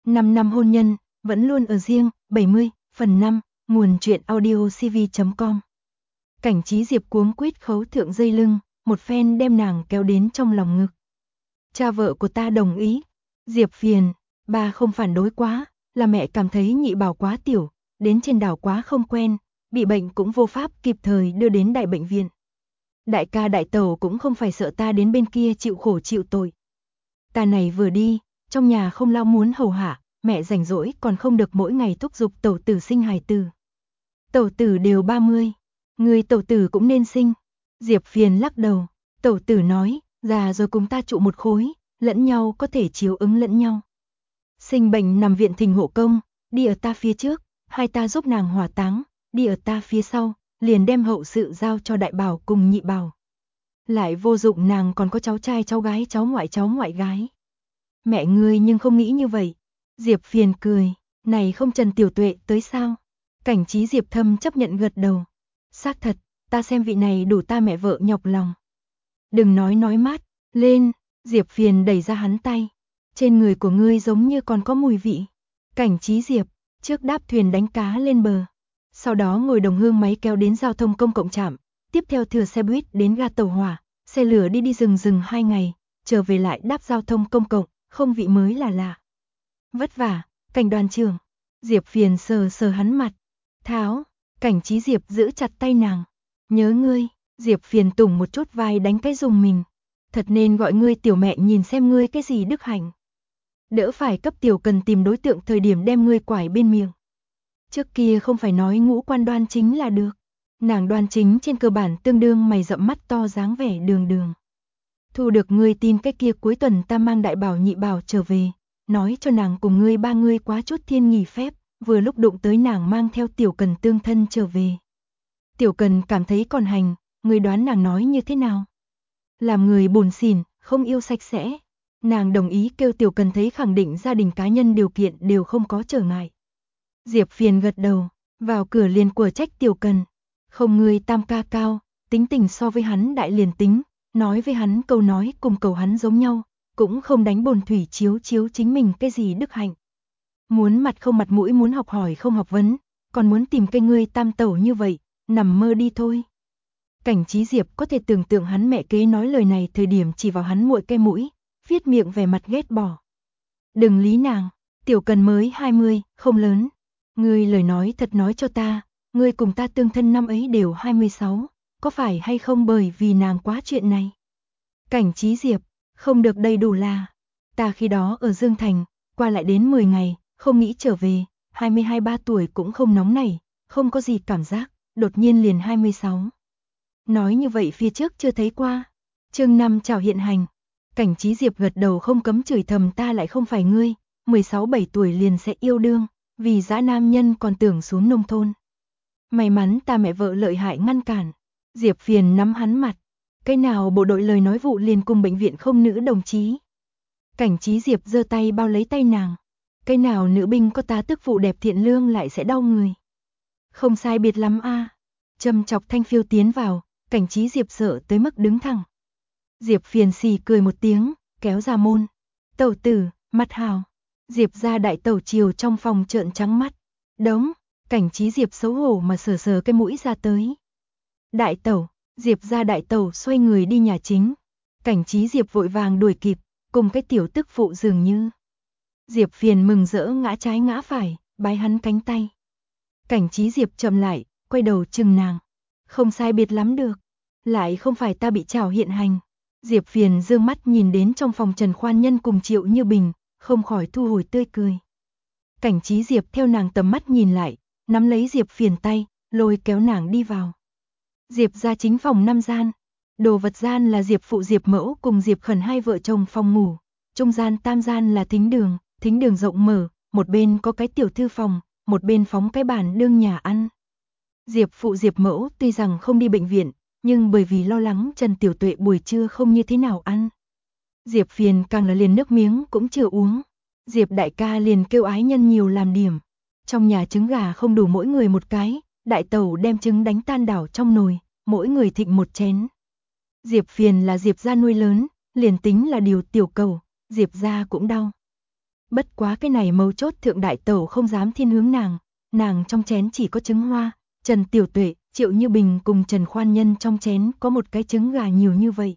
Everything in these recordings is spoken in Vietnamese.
5 năm hôn nhân, vẫn luôn ở riêng, 70, phần 5, nguồn truyện audio cv.com. Cảnh Trí Diệp cuống quýt khấu thượng dây lưng, một phen đem nàng kéo đến trong lòng ngực. Cha vợ của ta đồng ý. Diệp phiền, ba không phản đối quá, là mẹ cảm thấy nhị bảo quá tiểu, đến trên đảo quá không quen, bị bệnh cũng vô pháp kịp thời đưa đến đại bệnh viện. Đại ca đại tẩu cũng không phải sợ ta đến bên kia chịu khổ chịu tội. Ta này vừa đi, trong nhà không lo muốn hầu hạ, mẹ rảnh rỗi còn không được mỗi ngày thúc giục tẩu tử sinh hài tử. Tẩu tử đều 30, người tẩu tử cũng nên sinh. Diệp phiền lắc đầu, tẩu tử nói, già rồi cùng ta trụ một khối, lẫn nhau có thể chiếu ứng lẫn nhau. Sinh bệnh nằm viện thỉnh hộ công, đi ở ta phía trước, hai ta giúp nàng hỏa táng, đi ở ta phía sau, liền đem hậu sự giao cho đại bảo cùng nhị bảo. Lại vô dụng nàng còn có cháu trai cháu ngoại gái. Mẹ ngươi nhưng không nghĩ như vậy. Diệp phiền cười, này không Trần Tiểu Tuệ tới sao? Cảnh Trí Diệp thâm chấp nhận gật đầu. Xác thật, ta xem vị này đủ ta mẹ vợ nhọc lòng. Đừng nói mát, lên, Diệp phiền đẩy ra hắn tay. Trên người của ngươi giống như còn có mùi vị. Cảnh Trí Diệp, trước đáp thuyền đánh cá lên bờ. Sau đó ngồi đồng hương máy kéo đến giao thông công cộng trạm, tiếp theo thừa xe buýt đến ga tàu hỏa, xe lửa đi rừng 2 ngày, trở về lại đáp giao thông công cộng, không vị mới là lạ. Vất vả, Cảnh đoàn trưởng. Diệp phiền sờ hắn mặt. Tháo, Cảnh Trí Diệp giữ chặt tay nàng. Nhớ ngươi, Diệp phiền tùng một chút vai đánh cái dùng mình. Thật nên gọi ngươi tiểu mẹ nhìn xem ngươi cái gì đức hạnh. Đỡ phải cấp tiểu cần tìm đối tượng thời điểm đem ngươi quải bên miệng. Trước kia không phải nói ngũ quan đoan chính là được. Nàng đoan chính trên cơ bản tương đương mày rậm mắt to dáng vẻ đường. Thu được ngươi tin cái kia cuối tuần ta mang đại bảo nhị bảo trở về, nói cho nàng cùng ngươi ba ngươi quá chút thiên nghỉ phép, vừa lúc đụng tới nàng mang theo tiểu cần tương thân trở về. Tiểu cần cảm thấy còn hành, ngươi đoán nàng nói như thế nào? Làm người buồn xỉn, không yêu sạch sẽ. Nàng đồng ý kêu tiểu cần thấy khẳng định gia đình cá nhân điều kiện đều không có trở ngại. Diệp phiền gật đầu, vào cửa liền của trách tiểu cần. Không ngươi tam ca cao, tính tình so với hắn đại liền tính, nói với hắn câu nói cùng cầu hắn giống nhau, cũng không đánh bồn thủy chiếu chính mình cái gì đức hạnh. Muốn mặt không mặt mũi, muốn học hỏi không học vấn, còn muốn tìm cái ngươi tam tẩu như vậy, nằm mơ đi thôi. Cảnh Trí Diệp có thể tưởng tượng hắn mẹ kế nói lời này thời điểm chỉ vào hắn muội cái mũi, viết miệng vẻ mặt ghét bỏ. Đừng lý nàng, tiểu cần mới 20, không lớn. Ngươi lời nói thật nói cho ta, ngươi cùng ta tương thân năm ấy đều 26, có phải hay không bởi vì nàng quá chuyện này? Cảnh Trí Diệp, không được đầy đủ là, ta khi đó ở Dương Thành, qua lại đến 10 ngày, không nghĩ trở về, 22-23 tuổi cũng không nóng nảy, không có gì cảm giác, đột nhiên liền 26. Nói như vậy phía trước chưa thấy qua. Chương 5 chào hiện hành. Cảnh Trí Diệp gật đầu không cấm chửi thầm ta lại không phải ngươi, 16-17 tuổi liền sẽ yêu đương, vì dã nam nhân còn tưởng xuống nông thôn. May mắn ta mẹ vợ lợi hại ngăn cản. Diệp phiền nắm hắn mặt. Cái nào bộ đội lời nói vụ liền cùng bệnh viện không nữ đồng chí. Cảnh Trí Diệp giơ tay bao lấy tay nàng. Cái nào nữ binh có tá tước vụ đẹp thiện lương lại sẽ đau người. Không sai biệt lắm a. Châm chọc Thanh Phiêu tiến vào, Cảnh Trí Diệp sợ tới mức đứng thẳng. Diệp phiền xì cười một tiếng, kéo ra môn. Tẩu tử, mặt hào. Diệp ra đại tẩu chiều trong phòng trợn trắng mắt. Đống, Cảnh Trí Diệp xấu hổ mà sờ cái mũi ra tới. Đại tẩu, Diệp ra đại tẩu xoay người đi nhà chính. Cảnh Trí Diệp vội vàng đuổi kịp, cùng cái tiểu tức phụ dường như. Diệp phiền mừng rỡ ngã trái ngã phải, bái hắn cánh tay. Cảnh Trí Diệp chậm lại, quay đầu chừng nàng. Không sai biệt lắm được, lại không phải ta bị trảo hiện hành. Diệp phiền dương mắt nhìn đến trong phòng Trần Khoan Nhân cùng Triệu Như Bình, không khỏi thu hồi tươi cười. Cảnh Trí Diệp theo nàng tầm mắt nhìn lại, nắm lấy Diệp phiền tay, lôi kéo nàng đi vào. Diệp ra chính phòng 5 gian, đồ vật gian là Diệp phụ Diệp mẫu cùng Diệp khẩn hai vợ chồng phòng ngủ, trung gian tam gian là thính đường rộng mở, một bên có cái tiểu thư phòng, một bên phóng cái bàn đương nhà ăn. Diệp phụ Diệp mẫu tuy rằng không đi bệnh viện, nhưng bởi vì lo lắng Trần Tiểu Tuệ buổi trưa không như thế nào ăn. Diệp phiền càng là liền nước miếng cũng chưa uống. Diệp đại ca liền kêu ái nhân nhiều làm điểm. Trong nhà trứng gà không đủ mỗi người một cái, đại tẩu đem trứng đánh tan đảo trong nồi, mỗi người thịnh một chén. Diệp phiền là Diệp gia nuôi lớn, liền tính là điều tiểu cầu, Diệp gia cũng đau. Bất quá cái này mấu chốt thượng đại tẩu không dám thiên hướng nàng trong chén chỉ có trứng hoa, Trần Tiểu Tuệ, Triệu Như Bình cùng Trần Khoan Nhân trong chén có một cái trứng gà nhiều như vậy.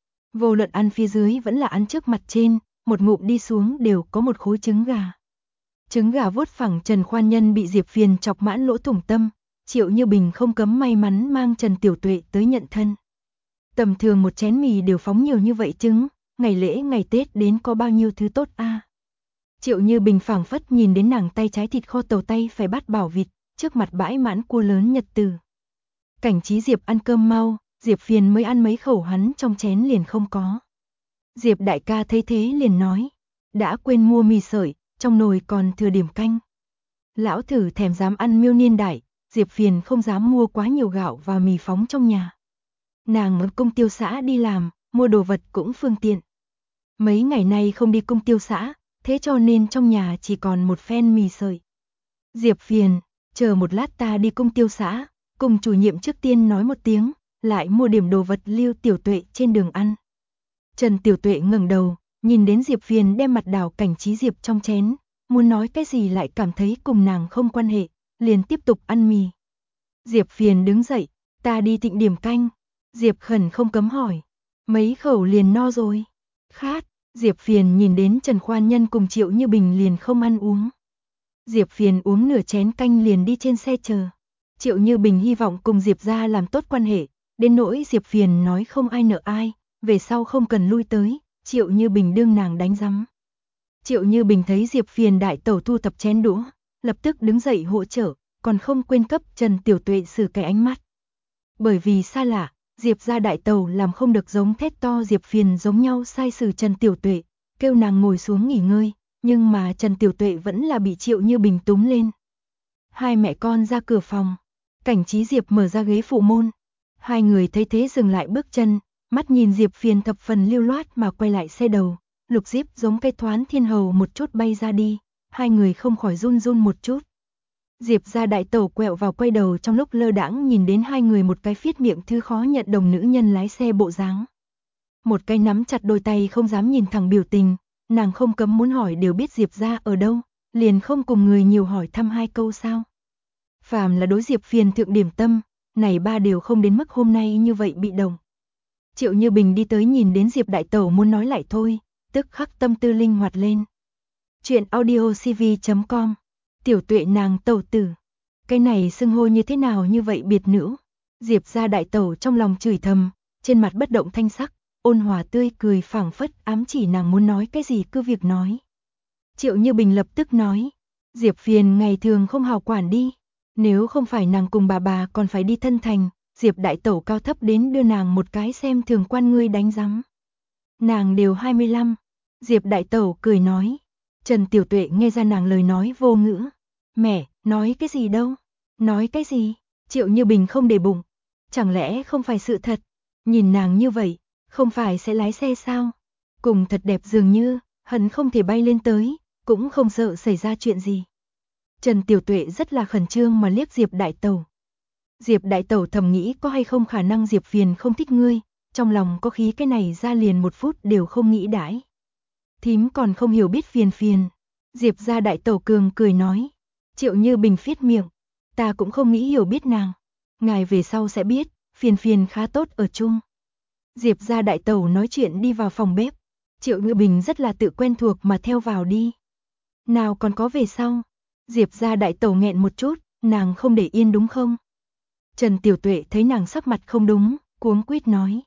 Vô luận ăn phía dưới vẫn là ăn trước mặt trên, một ngụm đi xuống đều có một khối trứng gà. Trứng gà vuốt phẳng Trần Khoan Nhân bị Diệp Phiền chọc mãn lỗ thủng tâm, Triệu Như Bình không cấm may mắn mang Trần Tiểu Tuệ tới nhận thân. Tầm thường một chén mì đều phóng nhiều như vậy trứng, ngày lễ ngày Tết đến có bao nhiêu thứ tốt a. Triệu Như Bình phảng phất nhìn đến nàng tay trái thịt kho tàu tay phải bát bảo vịt, trước mặt bãi mãn cua lớn nhật từ. Cảnh Trí Diệp ăn cơm mau, Diệp Phiền mới ăn mấy khẩu hắn trong chén liền không có. Diệp đại ca thấy thế liền nói, đã quên mua mì sợi, trong nồi còn thừa điểm canh. Lão thử thèm dám ăn miêu niên đại, Diệp Phiền không dám mua quá nhiều gạo và mì phóng trong nhà. Nàng ở công tiêu xã đi làm, mua đồ vật cũng phương tiện. Mấy ngày nay không đi công tiêu xã, thế cho nên trong nhà chỉ còn một phen mì sợi. Diệp Phiền, chờ một lát ta đi công tiêu xã, cùng chủ nhiệm trước tiên nói một tiếng, lại mua điểm đồ vật lưu Tiểu Tuệ trên đường ăn. Trần Tiểu Tuệ ngẩng đầu, nhìn đến Diệp Phiền đem mặt đảo Cảnh Trí Diệp trong chén, muốn nói cái gì lại cảm thấy cùng nàng không quan hệ, liền tiếp tục ăn mì. Diệp Phiền đứng dậy, ta đi thịnh điểm canh. Diệp Khẩn không cấm hỏi, mấy khẩu liền no rồi. Khát, Diệp Phiền nhìn đến Trần Khoan Nhân cùng Triệu Như Bình liền không ăn uống. Diệp Phiền uống nửa chén canh liền đi trên xe chờ. Triệu Như Bình hy vọng cùng Diệp gia làm tốt quan hệ, đến nỗi Diệp Phiền nói không ai nợ ai, về sau không cần lui tới, Triệu Như Bình đương nàng đánh rắm. Triệu Như Bình thấy Diệp Phiền đại tẩu thu thập chén đũa, lập tức đứng dậy hỗ trợ, còn không quên cấp Trần Tiểu Tuệ xử cái ánh mắt. Bởi vì xa lạ, Diệp gia đại tẩu làm không được giống thét to Diệp Phiền giống nhau sai xử Trần Tiểu Tuệ, kêu nàng ngồi xuống nghỉ ngơi, nhưng mà Trần Tiểu Tuệ vẫn là bị Triệu Như Bình túm lên. Hai mẹ con ra cửa phòng, Cảnh Trí Diệp mở ra ghế phụ môn. Hai người thấy thế dừng lại bước chân, mắt nhìn Diệp Phiền thập phần lưu loát mà quay lại xe đầu, Lục Diệp giống cây thoán thiên hầu một chút bay ra đi, hai người không khỏi run run một chút. Diệp gia đại tẩu quẹo vào quay đầu trong lúc lơ đãng nhìn đến hai người một cái phiết miệng thứ khó nhận đồng nữ nhân lái xe bộ dáng. Một cái nắm chặt đôi tay không dám nhìn thẳng biểu tình, nàng không cấm muốn hỏi đều biết Diệp gia ở đâu, liền không cùng người nhiều hỏi thăm hai câu sao. Phàm là đối Diệp Phiền thượng điểm tâm, này ba đều không đến mức hôm nay như vậy bị động. Triệu Như Bình đi tới nhìn đến Diệp đại tẩu muốn nói lại thôi, tức khắc tâm tư linh hoạt lên. Chuyện audiocv.com Tiểu Tuệ nàng tẩu tử. Cái này xưng hô như thế nào như vậy biệt nữ. Diệp gia đại tẩu trong lòng chửi thầm, trên mặt bất động thanh sắc, ôn hòa tươi cười phảng phất ám chỉ nàng muốn nói cái gì cứ việc nói. Triệu Như Bình lập tức nói, Diệp Phiền ngày thường không hào quản đi, nếu không phải nàng cùng bà còn phải đi thân thành, Diệp đại tẩu cao thấp đến đưa nàng một cái xem thường quan ngươi đánh rắm. Nàng đều 25, Diệp đại tẩu cười nói. Trần Tiểu Tuệ nghe ra nàng lời nói vô ngữ. Mẹ, nói cái gì đâu? Nói cái gì? Triệu Như Bình không để bụng. Chẳng lẽ không phải sự thật? Nhìn nàng như vậy, không phải sẽ lái xe sao? Cùng thật đẹp dường như, hận không thể bay lên tới, cũng không sợ xảy ra chuyện gì. Trần Tiểu Tuệ rất là khẩn trương mà liếc Diệp đại tẩu. Diệp đại tẩu thầm nghĩ có hay không khả năng Diệp Phiền không thích ngươi, trong lòng có khí cái này ra liền một phút đều không nghĩ đãi. Thím còn không hiểu biết Phiền Phiền. Diệp gia đại tẩu cường cười nói. Triệu Như Bình phiết miệng. Ta cũng không nghĩ hiểu biết nàng. Ngài về sau sẽ biết, Phiền Phiền khá tốt ở chung. Diệp gia đại tẩu nói chuyện đi vào phòng bếp. Triệu Như Bình rất là tự quen thuộc mà theo vào đi. Nào còn có về sau. Diệp gia đại tẩu nghẹn một chút, nàng không để yên đúng không? Trần Tiểu Tuệ thấy nàng sắc mặt không đúng, cuống quýt nói.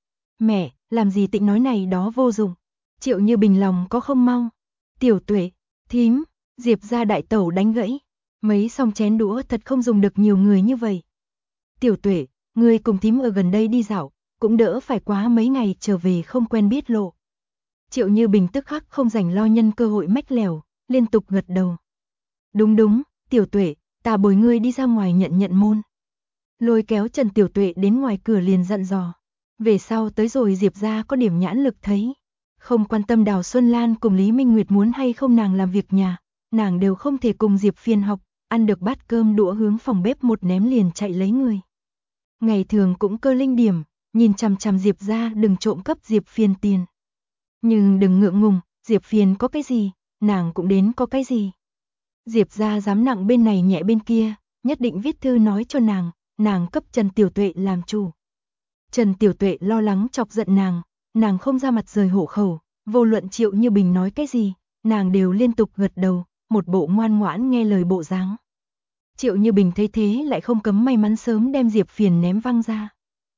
Mẹ, làm gì tịnh nói này đó vô dụng. Triệu Như Bình lòng có không mau. Tiểu Tuệ, thím, Diệp gia đại tẩu đánh gãy. Mấy song chén đũa thật không dùng được nhiều người như vậy. Tiểu Tuệ, ngươi cùng thím ở gần đây đi dạo, cũng đỡ phải quá mấy ngày trở về không quen biết lộ. Triệu Như Bình tức khắc không rảnh lo nhân cơ hội mách lèo, liên tục gật đầu. Đúng đúng, Tiểu Tuệ, ta bồi ngươi đi ra ngoài nhận môn. Lôi kéo Trần Tiểu Tuệ đến ngoài cửa liền dặn dò. Về sau tới rồi Diệp gia có điểm nhãn lực thấy. Không quan tâm Đào Xuân Lan cùng Lý Minh Nguyệt muốn hay không nàng làm việc nhà, nàng đều không thể cùng Diệp Phiền học, ăn được bát cơm đũa hướng phòng bếp một ném liền chạy lấy người. Ngày thường cũng cơ linh điểm, nhìn chằm chằm Diệp gia đừng trộm cắp Diệp Phiền tiền. Nhưng đừng ngượng ngùng, Diệp Phiền có cái gì, nàng cũng đến có cái gì. Diệp gia dám nặng bên này nhẹ bên kia, nhất định viết thư nói cho nàng cấp Trần Tiểu Tuệ làm chủ. Trần Tiểu Tuệ lo lắng chọc giận nàng không ra mặt rời hộ khẩu, vô luận Triệu Như Bình nói cái gì, nàng đều liên tục gật đầu, một bộ ngoan ngoãn nghe lời bộ dáng. Triệu Như Bình thấy thế lại không cấm may mắn sớm đem Diệp Phiền ném văng ra.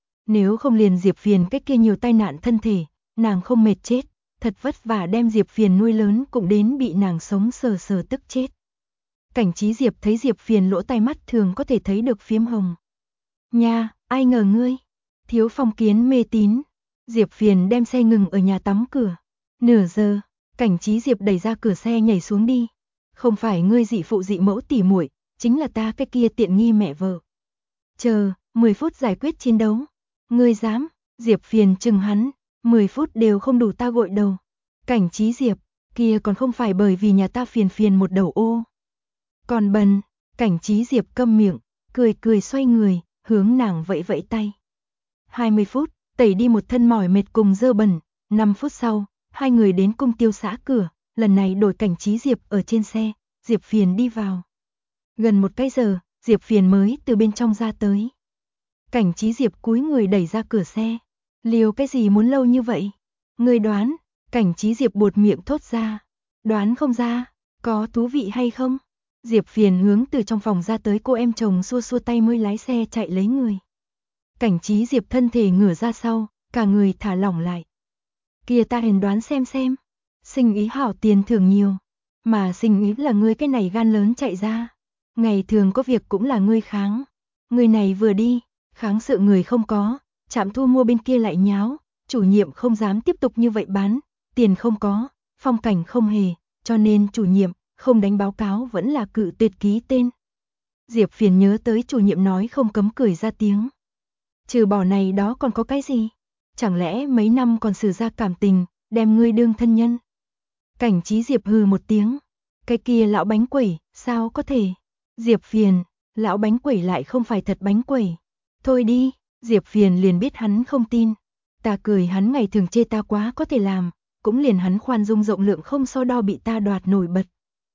Nếu không liền Diệp Phiền cái kia nhiều tai nạn thân thể, nàng không mệt chết, thật vất vả đem Diệp Phiền nuôi lớn cũng đến bị nàng sống sờ sờ tức chết. Cảnh Trí Diệp thấy Diệp Phiền lỗ tai mắt thường có thể thấy được phiếm hồng. Nha, ai ngờ ngươi, thiếu phong kiến mê tín. Diệp Phiền đem xe ngừng ở nhà tắm cửa. Nửa giờ, Cảnh Trí Diệp đẩy ra cửa xe nhảy xuống đi. Không phải ngươi dị phụ dị mẫu tỉ muội, chính là ta cái kia tiện nghi mẹ vợ. Chờ, 10 phút giải quyết chiến đấu. Ngươi dám? Diệp Phiền chừng hắn, 10 phút đều không đủ ta gội đầu. Cảnh Trí Diệp, kia còn không phải bởi vì nhà ta phiền một đầu ô. Còn bần, Cảnh Trí Diệp câm miệng, cười xoay người, hướng nàng vẫy vẫy tay. 20 phút, tẩy đi một thân mỏi mệt cùng dơ bẩn, 5 phút sau, hai người đến cung tiêu xã cửa, lần này đổi Cảnh Trí Diệp ở trên xe, Diệp Phiền đi vào. Gần một cái giờ, Diệp Phiền mới từ bên trong ra tới. Cảnh Trí Diệp cúi người đẩy ra cửa xe. Liều cái gì muốn lâu như vậy? Ngươi đoán, Cảnh Trí Diệp buột miệng thốt ra. Đoán không ra, có thú vị hay không? Diệp Phiền hướng từ trong phòng ra tới, cô em chồng xua xua tay mới lái xe chạy lấy người. Cảnh Trí Diệp thân thể ngửa ra sau, cả người thả lỏng lại. Kia ta hèn đoán xem. Sinh ý hảo tiền thưởng nhiều, mà sinh ý là ngươi cái này gan lớn chạy ra. Ngày thường có việc cũng là ngươi kháng. Người này vừa đi, kháng sự người không có, trạm thu mua bên kia lại nháo, chủ nhiệm không dám tiếp tục như vậy bán, tiền không có, phong cảnh không hề, cho nên chủ nhiệm không đánh báo cáo vẫn là cự tuyệt ký tên. Diệp Phiền nhớ tới chủ nhiệm nói không cấm cười ra tiếng. Trừ bỏ này đó còn có cái gì? Chẳng lẽ mấy năm còn xử ra cảm tình, đem ngươi đương thân nhân? Cảnh Trí Diệp hừ một tiếng. Cái kia lão bánh quẩy, sao có thể? Diệp Phiền, lão bánh quẩy lại không phải thật bánh quẩy. Thôi đi, Diệp Phiền liền biết hắn không tin. Ta cười hắn ngày thường chê ta quá có thể làm, cũng liền hắn khoan dung rộng lượng không so đo bị ta đoạt nổi bật.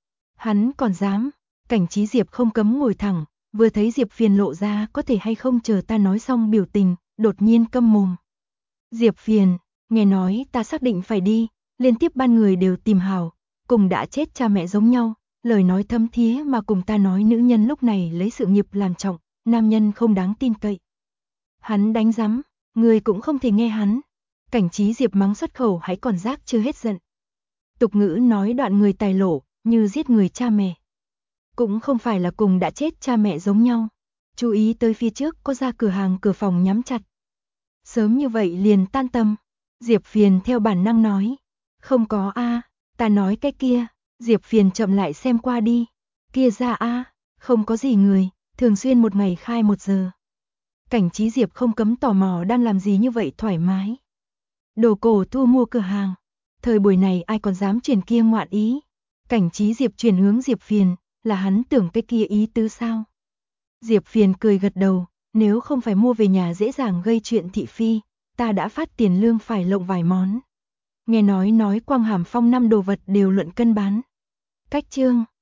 Hắn còn dám, Cảnh Trí Diệp không cấm ngồi thẳng, vừa thấy Diệp Phiền lộ ra có thể hay không chờ ta nói xong biểu tình, đột nhiên câm mồm. Diệp Phiền, nghe nói ta xác định phải đi, liên tiếp ban người đều tìm hảo, cùng đã chết cha mẹ giống nhau, lời nói thâm thía mà cùng ta nói nữ nhân lúc này lấy sự nghiệp làm trọng, nam nhân không đáng tin cậy. Hắn đánh rắm, người cũng không thể nghe hắn. Cảnh Trí Diệp mắng xuất khẩu hãy còn giác chưa hết giận. Tục ngữ nói đoạn người tài lộ, như giết người cha mẹ. Cũng không phải là cùng đã chết cha mẹ giống nhau. Chú ý tới phía trước có ra cửa hàng cửa phòng nhắm chặt. Sớm như vậy liền tan tầm. Diệp Phiền theo bản năng nói. Không có a, ta nói cái kia. Diệp Phiền chậm lại xem qua đi. Kia ra a, không có gì người, thường xuyên một ngày khai 1 giờ. Cảnh Trí Diệp không cấm tò mò đang làm gì như vậy thoải mái. Đồ cổ thu mua cửa hàng. Thời buổi này ai còn dám truyền kia ngoạn ý. Cảnh Trí Diệp chuyển hướng Diệp Phiền, là hắn tưởng cái kia ý tứ sao? Diệp Phiền cười gật đầu, nếu không phải mua về nhà dễ dàng gây chuyện thị phi, ta đã phát tiền lương phải lộng vài món. Nghe nói Quang Hàm Phong 5 đồ vật đều luận cân bán. Cách chương